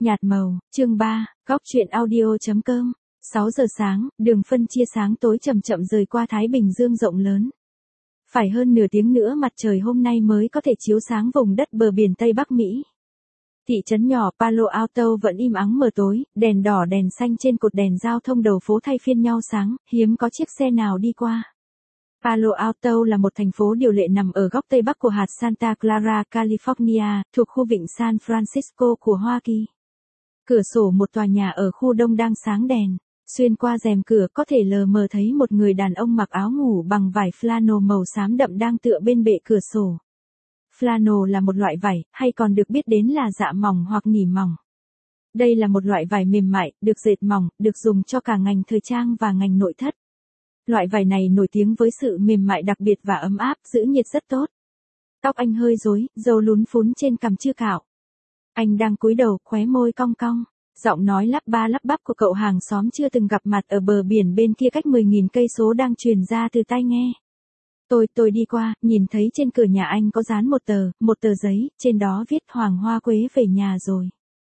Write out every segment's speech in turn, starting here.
Nhạt màu, chương 3, góc truyện audio.com. 6 giờ sáng, đường phân chia sáng tối chậm chậm rời qua Thái Bình Dương rộng lớn. Phải hơn nửa tiếng nữa mặt trời hôm nay mới có thể chiếu sáng vùng đất bờ biển Tây Bắc Mỹ. Thị trấn nhỏ Palo Alto vẫn im ắng mờ tối, đèn đỏ đèn xanh trên cột đèn giao thông đầu phố thay phiên nhau sáng, hiếm có chiếc xe nào đi qua. Palo Alto là một thành phố điều lệ nằm ở góc Tây Bắc của hạt Santa Clara, California, thuộc khu vịnh San Francisco của Hoa Kỳ. Cửa sổ một tòa nhà ở khu đông đang sáng đèn. Xuyên qua rèm cửa có thể lờ mờ thấy một người đàn ông mặc áo ngủ bằng vải flannel màu xám đậm đang tựa bên bệ cửa sổ. Flannel là một loại vải, hay còn được biết đến là dạ mỏng hoặc nỉ mỏng. Đây là một loại vải mềm mại, được dệt mỏng, được dùng cho cả ngành thời trang và ngành nội thất. Loại vải này nổi tiếng với sự mềm mại đặc biệt và ấm áp, giữ nhiệt rất tốt. Tóc anh hơi rối, râu lún phún trên cằm chưa cạo. Anh đang cúi đầu, khóe môi cong cong. Giọng nói lắp ba lắp bắp của cậu hàng xóm chưa từng gặp mặt ở bờ biển bên kia cách 10.000 cây số đang truyền ra từ tai nghe. Tôi đi qua, nhìn thấy trên cửa nhà anh có dán một tờ giấy, trên đó viết Hoàng Hoa Quế về nhà rồi.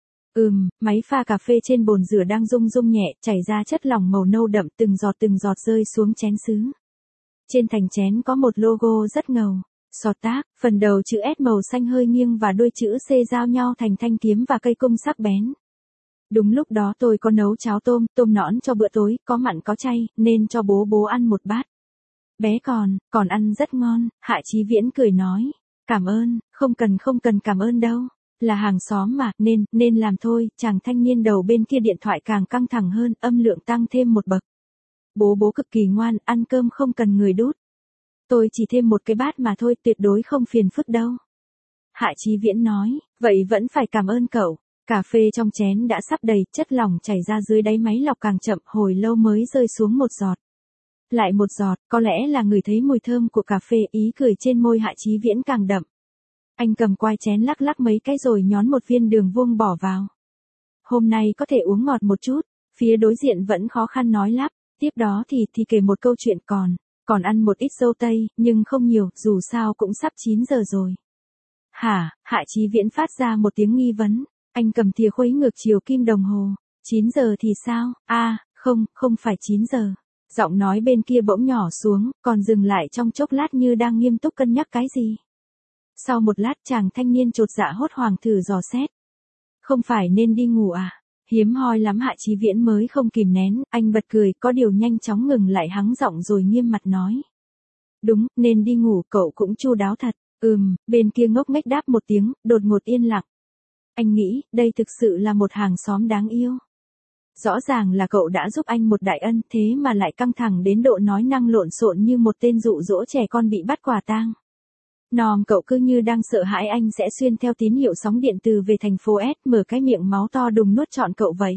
Máy pha cà phê trên bồn rửa đang rung rung nhẹ, chảy ra chất lỏng màu nâu đậm từng giọt rơi xuống chén sứ. Trên thành chén có một logo rất ngầu. Sọt tác, phần đầu chữ S màu xanh hơi nghiêng và đuôi chữ C giao nhau thành thanh kiếm và cây cung sắc bén. Đúng lúc đó tôi có nấu cháo tôm nõn cho bữa tối, có mặn có chay, nên cho bố ăn một bát. Bé còn ăn rất ngon, Hạ Chí Viễn cười nói. Cảm ơn, không cần cảm ơn đâu. Là hàng xóm mà, nên làm thôi. Chàng thanh niên đầu bên kia điện thoại càng căng thẳng hơn, âm lượng tăng thêm một bậc. Bố cực kỳ ngoan, ăn cơm không cần người đút. Tôi chỉ thêm một cái bát mà thôi, tuyệt đối không phiền phức đâu. Hạ Chí Viễn nói, vậy vẫn phải cảm ơn cậu. Cà phê trong chén đã sắp đầy, chất lỏng chảy ra dưới đáy máy lọc càng chậm, hồi lâu mới rơi xuống một giọt. Lại một giọt, có lẽ là ngửi thấy mùi thơm của cà phê, ý cười trên môi Hạ Chí Viễn càng đậm. Anh cầm quai chén lắc mấy cái rồi nhón một viên đường vuông bỏ vào. Hôm nay có thể uống ngọt một chút, phía đối diện vẫn khó khăn nói lắp, tiếp đó thì kể một câu chuyện còn ăn một ít dâu tây, nhưng không nhiều, dù sao cũng sắp 9 giờ rồi. Hả? Hạ Chí Viễn phát ra một tiếng nghi vấn. Anh cầm thìa khuấy ngược chiều kim đồng hồ. 9 giờ thì sao? Không phải 9 giờ. Giọng nói bên kia bỗng nhỏ xuống, còn dừng lại trong chốc lát như đang nghiêm túc cân nhắc cái gì. Sau một lát chàng thanh niên chột dạ hốt hoảng thử dò xét. Không phải nên đi ngủ à? Hiếm hoi lắm Hạ Chí Viễn mới không kìm nén, anh bật cười, có điều nhanh chóng ngừng lại hắng giọng rồi nghiêm mặt nói. Đúng, nên đi ngủ, cậu cũng chu đáo thật. Bên kia ngốc nghếch đáp một tiếng, đột ngột yên lặng. Anh nghĩ, đây thực sự là một hàng xóm đáng yêu. Rõ ràng là cậu đã giúp anh một đại ân, thế mà lại căng thẳng đến độ nói năng lộn xộn như một tên dụ dỗ trẻ con bị bắt quả tang. Cậu cứ như đang sợ hãi anh sẽ xuyên theo tín hiệu sóng điện từ về thành phố S, mở cái miệng máu to đùng nuốt trọn cậu vậy.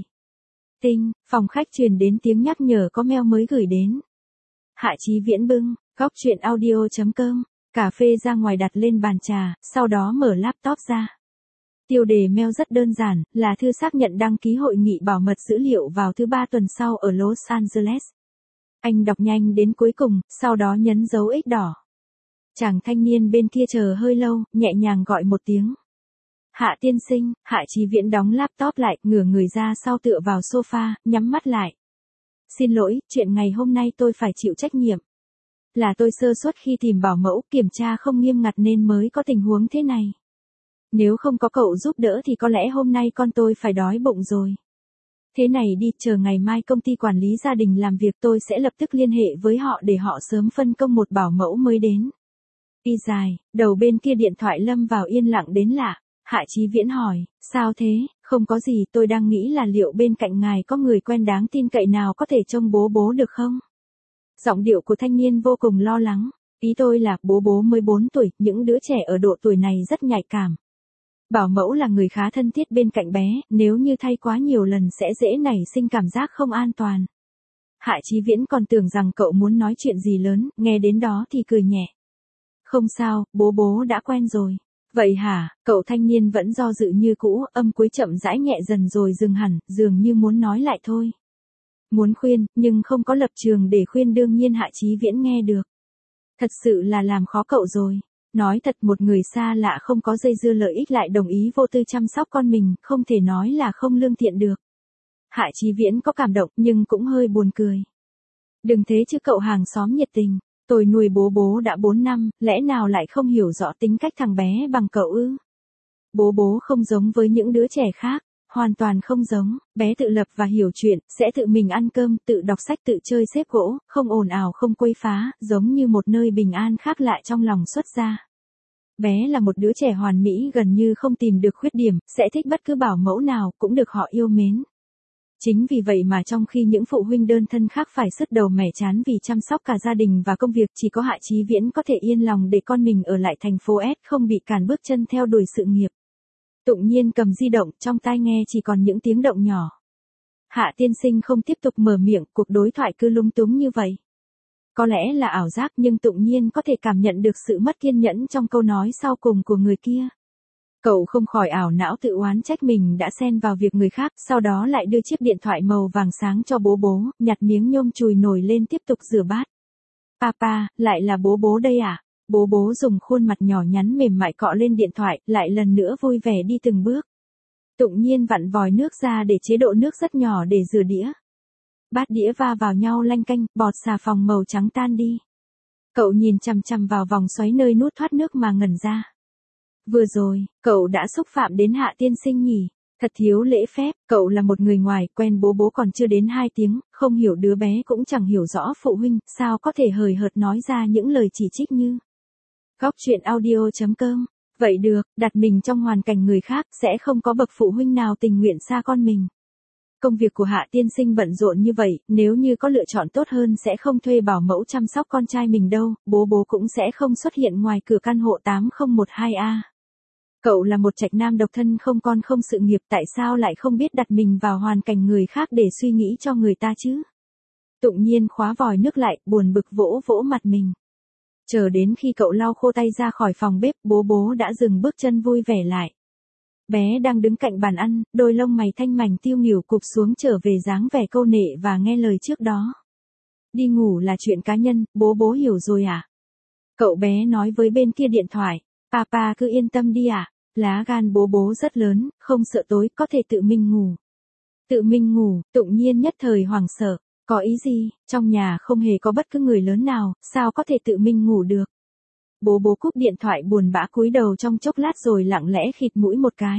Phòng khách truyền đến tiếng nhắc nhở có mail mới gửi đến. Hạ Chí Viễn bưng, góc truyện audio.com, cà phê ra ngoài đặt lên bàn trà, sau đó mở laptop ra. Tiêu đề mail rất đơn giản, là thư xác nhận đăng ký hội nghị bảo mật dữ liệu vào thứ 3 tuần sau ở Los Angeles. Anh đọc nhanh đến cuối cùng, sau đó nhấn dấu X đỏ. Chàng thanh niên bên kia chờ hơi lâu, nhẹ nhàng gọi một tiếng. Hạ tiên sinh. Hạ Chí Viễn đóng laptop lại, ngửa người ra sau tựa vào sofa, nhắm mắt lại. Xin lỗi, chuyện ngày hôm nay tôi phải chịu trách nhiệm. Là tôi sơ suất khi tìm bảo mẫu, kiểm tra không nghiêm ngặt nên mới có tình huống thế này. Nếu không có cậu giúp đỡ thì có lẽ hôm nay con tôi phải đói bụng rồi. Thế này đi, chờ ngày mai công ty quản lý gia đình làm việc tôi sẽ lập tức liên hệ với họ để họ sớm phân công một bảo mẫu mới đến. Y dài, đầu bên kia điện thoại lâm vào yên lặng đến lạ. Hạ Chí Viễn hỏi, sao thế? Không có gì, tôi đang nghĩ là liệu bên cạnh ngài có người quen đáng tin cậy nào có thể trông bố được không? Giọng điệu của thanh niên vô cùng lo lắng. Ý tôi là bố mới 4 tuổi, những đứa trẻ ở độ tuổi này rất nhạy cảm. Bảo mẫu là người khá thân thiết bên cạnh bé, nếu như thay quá nhiều lần sẽ dễ nảy sinh cảm giác không an toàn. Hạ Chí Viễn còn tưởng rằng cậu muốn nói chuyện gì lớn, nghe đến đó thì cười nhẹ. Không sao, bố đã quen rồi. Vậy hả? Cậu thanh niên vẫn do dự như cũ, âm cuối chậm rãi nhẹ dần rồi dừng hẳn, dường như muốn nói lại thôi. Muốn khuyên, nhưng không có lập trường để khuyên, đương nhiên Hạ Chí Viễn nghe được. Thật sự là làm khó cậu rồi. Nói thật, một người xa lạ không có dây dưa lợi ích lại đồng ý vô tư chăm sóc con mình, không thể nói là không lương thiện được. Hạ Chí Viễn có cảm động nhưng cũng hơi buồn cười. Đừng thế chứ cậu hàng xóm nhiệt tình, tôi nuôi bố bố đã 4 năm, lẽ nào lại không hiểu rõ tính cách thằng bé bằng cậu ư? Bố bố không giống với những đứa trẻ khác, hoàn toàn không giống, bé tự lập và hiểu chuyện, sẽ tự mình ăn cơm, tự đọc sách, tự chơi xếp gỗ, không ồn ào không quấy phá, giống như một nơi bình an khác lạ trong lòng xuất gia. Bé là một đứa trẻ hoàn mỹ gần như không tìm được khuyết điểm, sẽ thích bất cứ bảo mẫu nào cũng được họ yêu mến. Chính vì vậy mà trong khi những phụ huynh đơn thân khác phải sứt đầu mẻ trán vì chăm sóc cả gia đình và công việc, chỉ có Hạ Chí Viễn có thể yên lòng để con mình ở lại thành phố S không bị cản bước chân theo đuổi sự nghiệp. Tụng Nhiên cầm di động, trong tai nghe chỉ còn những tiếng động nhỏ. Hạ tiên sinh không tiếp tục mở miệng, cuộc đối thoại cứ lung túng như vậy. Có lẽ là ảo giác nhưng Tụng Nhiên có thể cảm nhận được sự mất kiên nhẫn trong câu nói sau cùng của người kia. Cậu không khỏi ảo não tự oán trách mình đã xen vào việc người khác, sau đó lại đưa chiếc điện thoại màu vàng sáng cho bố bố, nhặt miếng nhôm chùi nồi lên tiếp tục rửa bát. Papa, lại là bố bố đây à? Bố bố dùng khuôn mặt nhỏ nhắn mềm mại cọ lên điện thoại, lại lần nữa vui vẻ đi từng bước. Tụng Nhiên vặn vòi nước ra để chế độ nước rất nhỏ để rửa đĩa. Bát đĩa va vào nhau lanh canh, bọt xà phòng màu trắng tan đi. Cậu nhìn chằm chằm vào vòng xoáy nơi nút thoát nước mà ngẩn ra. Vừa rồi, cậu đã xúc phạm đến Hạ tiên sinh nhỉ? Thật thiếu lễ phép, cậu là một người ngoài, quen bố bố còn chưa đến 2 tiếng, không hiểu đứa bé cũng chẳng hiểu rõ phụ huynh, sao có thể hời hợt nói ra những lời chỉ trích như. Góc truyện audio.com. Vậy được, đặt mình trong hoàn cảnh người khác, sẽ không có bậc phụ huynh nào tình nguyện xa con mình. Công việc của Hạ tiên sinh bận rộn như vậy, nếu như có lựa chọn tốt hơn sẽ không thuê bảo mẫu chăm sóc con trai mình đâu, bố bố cũng sẽ không xuất hiện ngoài cửa căn hộ 8012A. Cậu là một trạch nam độc thân không con không sự nghiệp, tại sao lại không biết đặt mình vào hoàn cảnh người khác để suy nghĩ cho người ta chứ? Tụng Nhiên khóa vòi nước lại, buồn bực vỗ vỗ mặt mình. Chờ đến khi cậu lau khô tay ra khỏi phòng bếp, bố bố đã dừng bước chân vui vẻ lại. Bé đang đứng cạnh bàn ăn, đôi lông mày thanh mảnh tiêu nghỉu cụp xuống trở về dáng vẻ câu nệ và nghe lời trước đó. Đi ngủ là chuyện cá nhân, bố bố hiểu rồi à? Cậu bé nói với bên kia điện thoại. Papa cứ yên tâm đi à? Lá gan bố bố rất lớn, không sợ tối, có thể tự mình ngủ. Tự mình ngủ, Tụng Nhiên nhất thời hoảng sợ. Có ý gì, trong nhà không hề có bất cứ người lớn nào, sao có thể tự mình ngủ được? Bố bố cúp điện thoại buồn bã cúi đầu trong chốc lát rồi lặng lẽ khịt mũi một cái.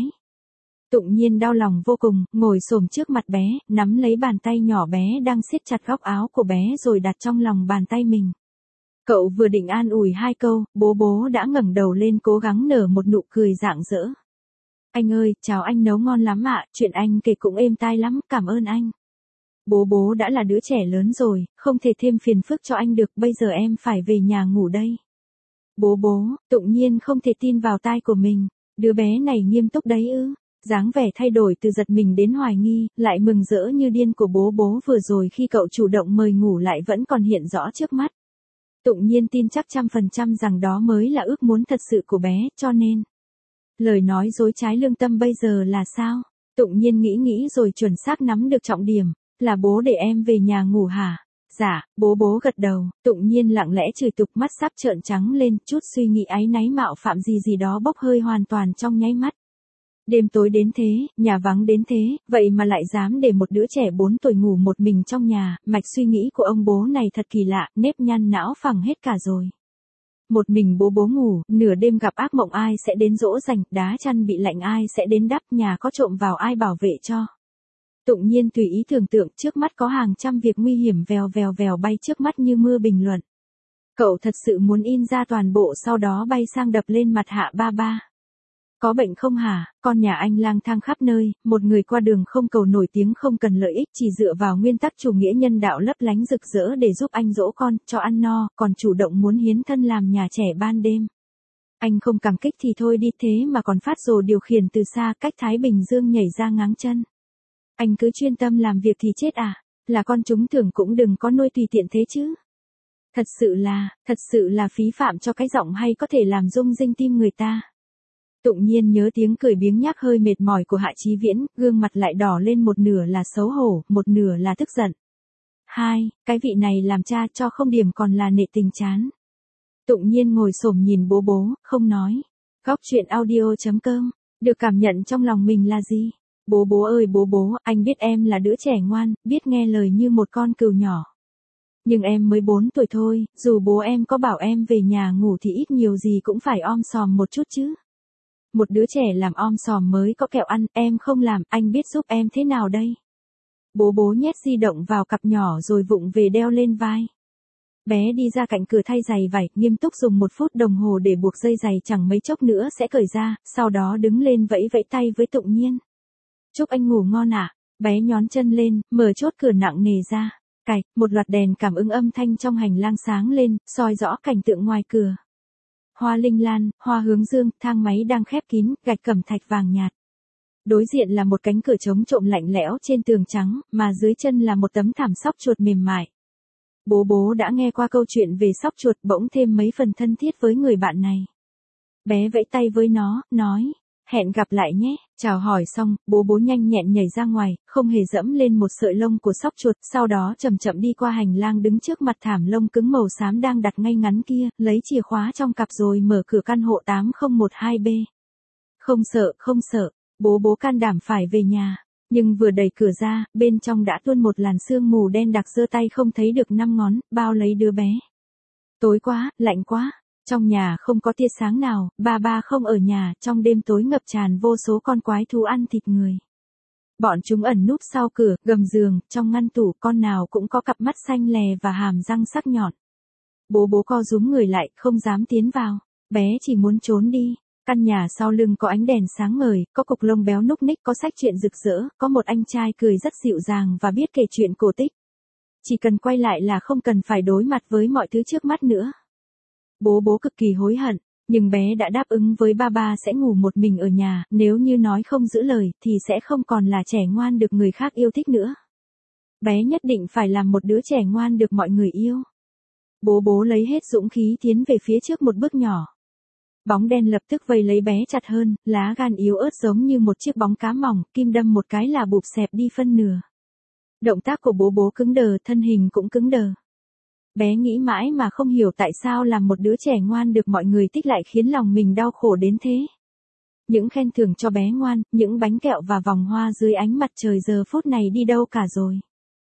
Tụng Nhiên đau lòng vô cùng, ngồi xổm trước mặt bé, nắm lấy bàn tay nhỏ bé đang siết chặt góc áo của bé rồi đặt trong lòng bàn tay mình. Cậu vừa định an ủi 2 câu, bố bố đã ngẩng đầu lên cố gắng nở một nụ cười rạng rỡ. Anh ơi, cháo anh nấu ngon lắm ạ, chuyện anh kể cũng êm tai lắm, cảm ơn anh. Bố bố đã là đứa trẻ lớn rồi, không thể thêm phiền phức cho anh được, bây giờ em phải về nhà ngủ đây. Bố bố, Tụng Nhiên không thể tin vào tai của mình, đứa bé này nghiêm túc đấy ư? Dáng vẻ thay đổi từ giật mình đến hoài nghi, lại mừng rỡ như điên của bố bố vừa rồi khi cậu chủ động mời ngủ lại vẫn còn hiện rõ trước mắt. Tụng Nhiên tin chắc 100% rằng đó mới là ước muốn thật sự của bé, cho nên. Lời nói dối trái lương tâm bây giờ là sao? Tụng Nhiên nghĩ rồi chuẩn xác nắm được trọng điểm, là bố để em về nhà ngủ hả? Dạ, bố bố gật đầu, Tụng Nhiên lặng lẽ chửi tục mắt sắp trợn trắng lên, chút suy nghĩ áy náy mạo phạm gì đó bốc hơi hoàn toàn trong nháy mắt. Đêm tối đến thế, nhà vắng đến thế, vậy mà lại dám để một đứa trẻ 4 tuổi ngủ một mình trong nhà, mạch suy nghĩ của ông bố này thật kỳ lạ, nếp nhăn não phẳng hết cả rồi. Một mình bố bố ngủ, nửa đêm gặp ác mộng ai sẽ đến dỗ dành, đá chăn bị lạnh ai sẽ đến đắp, nhà có trộm vào ai bảo vệ cho. Tụng Nhiên tùy ý tưởng tượng trước mắt có hàng trăm việc nguy hiểm vèo bay trước mắt như mưa bình luận. Cậu thật sự muốn in ra toàn bộ sau đó bay sang đập lên mặt Hạ ba. Có bệnh không hả, con nhà anh lang thang khắp nơi, một người qua đường không cầu nổi tiếng không cần lợi ích chỉ dựa vào nguyên tắc chủ nghĩa nhân đạo lấp lánh rực rỡ để giúp anh dỗ con, cho ăn no, còn chủ động muốn hiến thân làm nhà trẻ ban đêm. Anh không cảm kích thì thôi đi thế mà còn phát rồ điều khiển từ xa cách Thái Bình Dương nhảy ra ngáng chân. Anh cứ chuyên tâm làm việc thì chết à, là con chúng thường cũng đừng có nuôi tùy tiện thế chứ. Thật sự là phí phạm cho cái giọng hay có thể làm rung rinh tim người ta. Tụng Nhiên nhớ tiếng cười biếng nhác hơi mệt mỏi của Hạ Chí Viễn, gương mặt lại đỏ lên, một nửa là xấu hổ, một nửa là tức giận. Cái vị này làm cha cho không điểm còn là nể tình chán. Tụng Nhiên ngồi xổm nhìn bố, không nói. Góc chuyện audio.com, được cảm nhận trong lòng mình là gì? Bố ơi bố, anh biết em là đứa trẻ ngoan, biết nghe lời như một con cừu nhỏ. Nhưng em mới 4 tuổi thôi, dù bố em có bảo em về nhà ngủ thì ít nhiều gì cũng phải om sòm một chút chứ. Một đứa trẻ làm om sòm mới có kẹo ăn, em không làm, anh biết giúp em thế nào đây? Bố nhét di động vào cặp nhỏ rồi vụng về đeo lên vai. Bé đi ra cạnh cửa thay giày vải, nghiêm túc dùng 1 phút đồng hồ để buộc dây giày, chẳng mấy chốc nữa sẽ cởi ra, sau đó đứng lên vẫy tay với Tụng Nhiên. Chúc anh ngủ ngon ạ. Bé nhón chân lên, mở chốt cửa nặng nề ra. Cạch, một loạt đèn cảm ứng âm thanh trong hành lang sáng lên, soi rõ cảnh tượng ngoài cửa. Hoa linh lan, hoa hướng dương, thang máy đang khép kín, gạch cẩm thạch vàng nhạt. Đối diện là một cánh cửa chống trộm lạnh lẽo trên tường trắng, mà dưới chân là một tấm thảm sóc chuột mềm mại. Bố đã nghe qua câu chuyện về sóc chuột, bỗng thêm mấy phần thân thiết với người bạn này. Bé vẫy tay với nó, nói, hẹn gặp lại nhé. Chào hỏi xong, bố nhanh nhẹn nhảy ra ngoài, không hề dẫm lên một sợi lông của sóc chuột, sau đó chậm chậm đi qua hành lang đứng trước mặt thảm lông cứng màu xám đang đặt ngay ngắn kia, lấy chìa khóa trong cặp rồi mở cửa căn hộ 8012B. Không sợ, bố can đảm phải về nhà. Nhưng vừa đẩy cửa ra, bên trong đã tuôn một làn sương mù đen đặc, giơ tay không thấy được 5 ngón, bao lấy đứa bé. Tối quá, lạnh quá. Trong nhà không có tia sáng nào, ba không ở nhà, trong đêm tối ngập tràn vô số con quái thú ăn thịt người. Bọn chúng ẩn núp sau cửa, gầm giường, trong ngăn tủ, con nào cũng có cặp mắt xanh lè và hàm răng sắc nhọn. Bố co rúm người lại, không dám tiến vào. Bé chỉ muốn trốn đi. Căn nhà sau lưng có ánh đèn sáng ngời, có cục lông béo núc ních, có sách truyện rực rỡ, có một anh trai cười rất dịu dàng và biết kể chuyện cổ tích. Chỉ cần quay lại là không cần phải đối mặt với mọi thứ trước mắt nữa. Bố cực kỳ hối hận, nhưng bé đã đáp ứng với ba sẽ ngủ một mình ở nhà, nếu như nói không giữ lời thì sẽ không còn là trẻ ngoan được người khác yêu thích nữa. Bé nhất định phải làm một đứa trẻ ngoan được mọi người yêu. Bố lấy hết dũng khí tiến về phía trước một bước nhỏ. Bóng đen lập tức vây lấy bé chặt hơn, lá gan yếu ớt giống như một chiếc bóng cá mỏng, kim đâm một cái là bụp xẹp đi phân nửa. Động tác của bố cứng đờ, thân hình cũng cứng đờ. Bé nghĩ mãi mà không hiểu tại sao làm một đứa trẻ ngoan được mọi người thích lại khiến lòng mình đau khổ đến thế. Những khen thưởng cho bé ngoan, những bánh kẹo và vòng hoa dưới ánh mặt trời giờ phút này đi đâu cả rồi.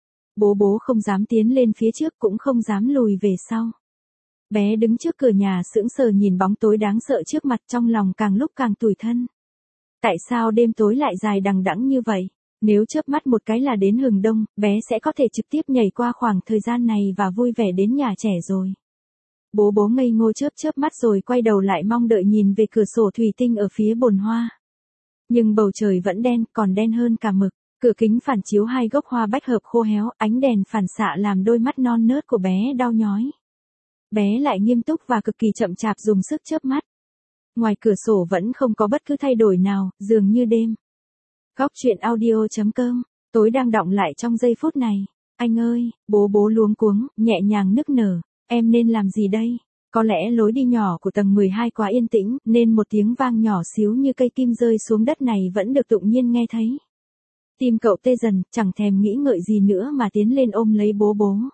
Bố không dám tiến lên phía trước, cũng không dám lùi về sau. Bé đứng trước cửa nhà sững sờ nhìn bóng tối đáng sợ trước mặt, trong lòng càng lúc càng tủi thân. Tại sao đêm tối lại dài đằng đẵng như vậy? Nếu chớp mắt một cái là đến hừng đông, bé sẽ có thể trực tiếp nhảy qua khoảng thời gian này và vui vẻ đến nhà trẻ rồi. Bố ngây ngô chớp mắt rồi quay đầu lại mong đợi nhìn về cửa sổ thủy tinh ở phía bồn hoa. Nhưng bầu trời vẫn đen, còn đen hơn cả mực. Cửa kính phản chiếu 2 gốc hoa bách hợp khô héo, ánh đèn phản xạ làm đôi mắt non nớt của bé đau nhói. Bé lại nghiêm túc và cực kỳ chậm chạp dùng sức chớp mắt. Ngoài cửa sổ vẫn không có bất cứ thay đổi nào, dường như đêm. Góc chuyện audio.com, tối đang đọng lại trong giây phút này. Anh ơi, bố luống cuống, nhẹ nhàng nức nở. Em nên làm gì đây? Có lẽ lối đi nhỏ của tầng 12 quá yên tĩnh, nên một tiếng vang nhỏ xíu như cây kim rơi xuống đất này vẫn được Tụng Nhiên nghe thấy. Tim cậu tê dần, chẳng thèm nghĩ ngợi gì nữa mà tiến lên ôm lấy bố.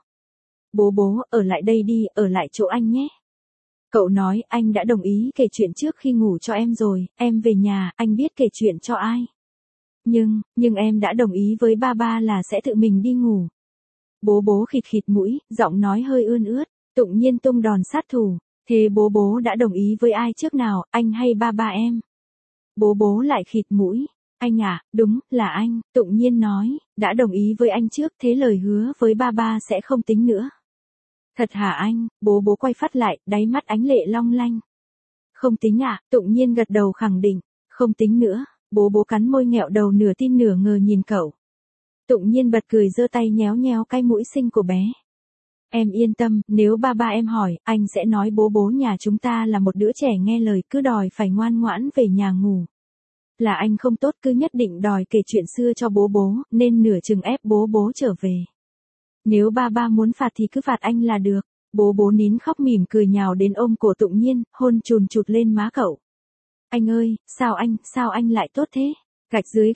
Bố, ở lại đây đi, ở lại chỗ anh nhé. Cậu nói, anh đã đồng ý kể chuyện trước khi ngủ cho em rồi, em về nhà, anh biết kể chuyện cho ai. Nhưng em đã đồng ý với ba là sẽ tự mình đi ngủ. Bố khịt mũi, giọng nói hơi ươn ướt. Tụng Nhiên tung đòn sát thủ. Thế bố đã đồng ý với ai trước nào, anh hay ba em? Bố lại khịt mũi. Anh à, đúng, là anh. Tụng Nhiên nói, đã đồng ý với anh trước, thế lời hứa với ba sẽ không tính nữa. Thật hả anh? Bố quay phát lại, đáy mắt ánh lệ long lanh. Không tính à? Tụng Nhiên gật đầu khẳng định. Không tính nữa. Bố cắn môi nghẹo đầu nửa tin nửa ngờ nhìn cậu. Tụng Nhiên bật cười giơ tay nhéo cái mũi xinh của bé. Em yên tâm, nếu ba em hỏi, anh sẽ nói bố nhà chúng ta là một đứa trẻ nghe lời, cứ đòi phải ngoan ngoãn về nhà ngủ. Là anh không tốt, cứ nhất định đòi kể chuyện xưa cho bố, nên nửa chừng ép bố trở về. Nếu ba muốn phạt thì cứ phạt anh là được. Bố nín khóc mỉm cười nhào đến ôm cổ Tụng Nhiên, hôn chùn chụt lên má cậu. Anh ơi, sao anh lại tốt thế? Gạch dưới.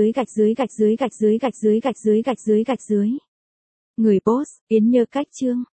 Người boss, Yến Nhơ Cách Chương.